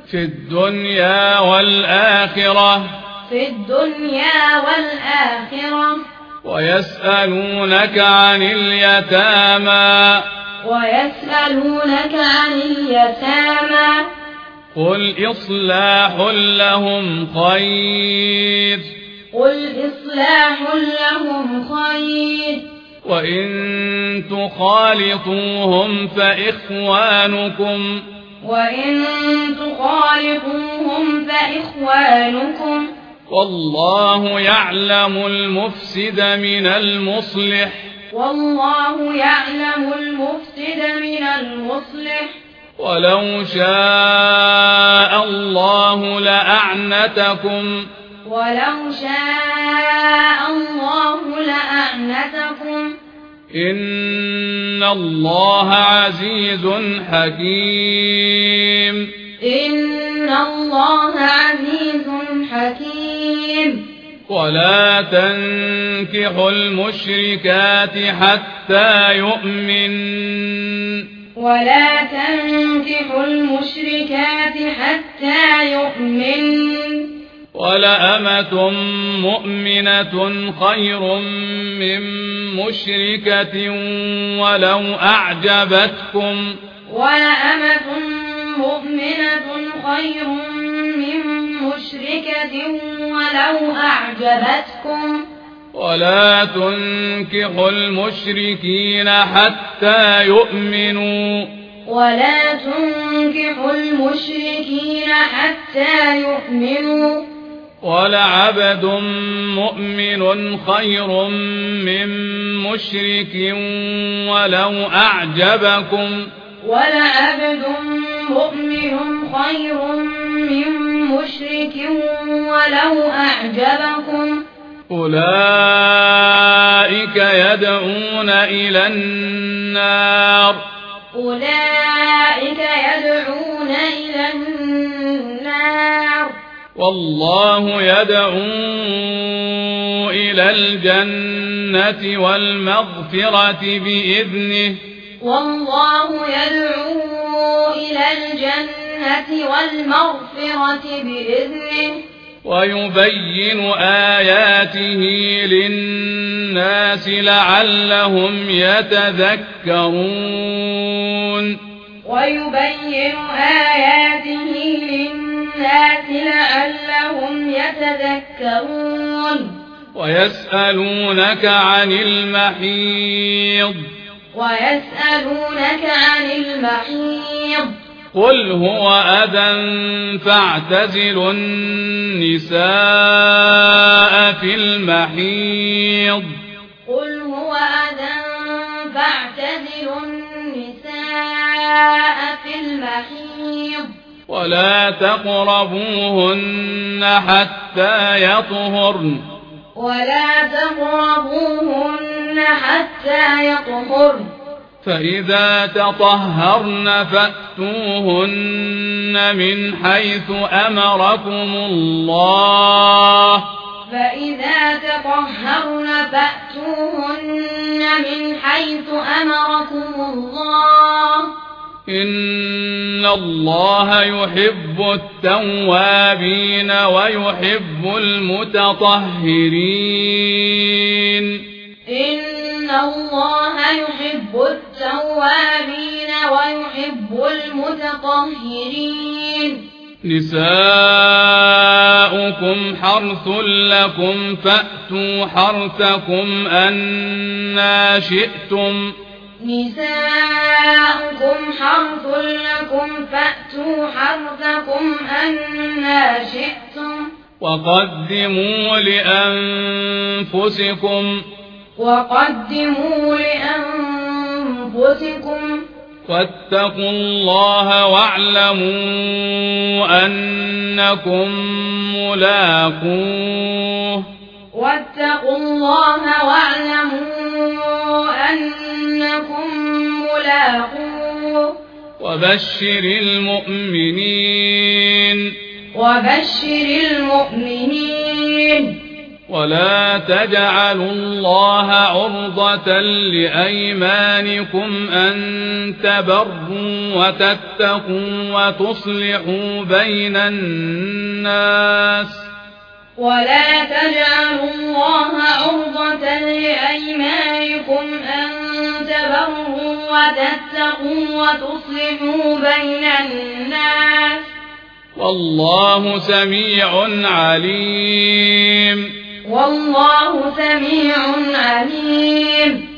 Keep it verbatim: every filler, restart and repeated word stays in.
في الدنيا والآخرة في الدنيا والآخرة ويسألونك عن اليتامى ويسألونك عن اليتامى قل إصلاح لهم خير قل إصلاح لهم خير وإن تخالطوهم فإخوانكم وإن تخالطوهم فإخوانكم والله يعلم المفسد من المصلح والله يعلم المفسد من المصلح ولو شاء الله لأعنتكم ولو شاء الله لأعنتكم إن الله عزيز حكيم إن الله عزيز حكيم ولا تنكحوا المشركات حتى يؤمن ولا تنكحوا المشركات حتى يؤمن ولأمة مؤمنة خير من مشركة ولو أعجبتكم ولأمة مؤمنة خير من مشركة ولو أعجبتكم ولا تنكحوا المشركين حتى يؤمنوا ولا تنكحوا المشركين حتى يؤمنوا ولعبد مؤمن خير من مشرك ولو أعجبكم ولعبد مؤمن خير من مشرك ولو أعجبكم أولئك يدعون إلى النار أولئك يدعون إلى النار والله يدعو إلى الجنة والمغفرة بإذنه والله يدعو إلى الجنة والمغفرة بإذنه ويبين آياته للناس لعلهم يتذكرون ويبين آياته للناس لعلهم يتذكرون ويسألونك عن المحيض ويسألونك عن المحيض قل هو أذى فاعتزلوا النساء في المحيض قل هو أذى فاعتزلوا النساء في المحيض ولا تقربوهن حتى يطهرن ولا تقربوهن حتى يطهرن فإذا تطهرن فأتوهن من حيث أمركم الله فإذا تطهرن فأتوهن من حيث أمركم الله إن الله يحب التوابين ويحب المتطهرين إن الله يحب التوابين ويحب المتطهرين نساؤكم حرث لكم فأتوا حرثكم أنى شئتم نساؤكم حرث لكم فأتوا حرثكم أنى شئتم وقدموا لأنفسكم وقدموا لأنفسكم واتقوا الله واعلموا أنكم ملاقوه واتقوا الله واعلموا أنكم ملاقوه وبشر المؤمنين وبشر المؤمنين ولا تجعلوا الله عرضة لأيمانكم أن تبروا وتتقوا وتصلحوا بين الناس ولا تجعلوا الله عرضة لأيمانكم أن تبروا وتتقوا وتصلحوا بين الناس والله سميع عليم والله سميع عليم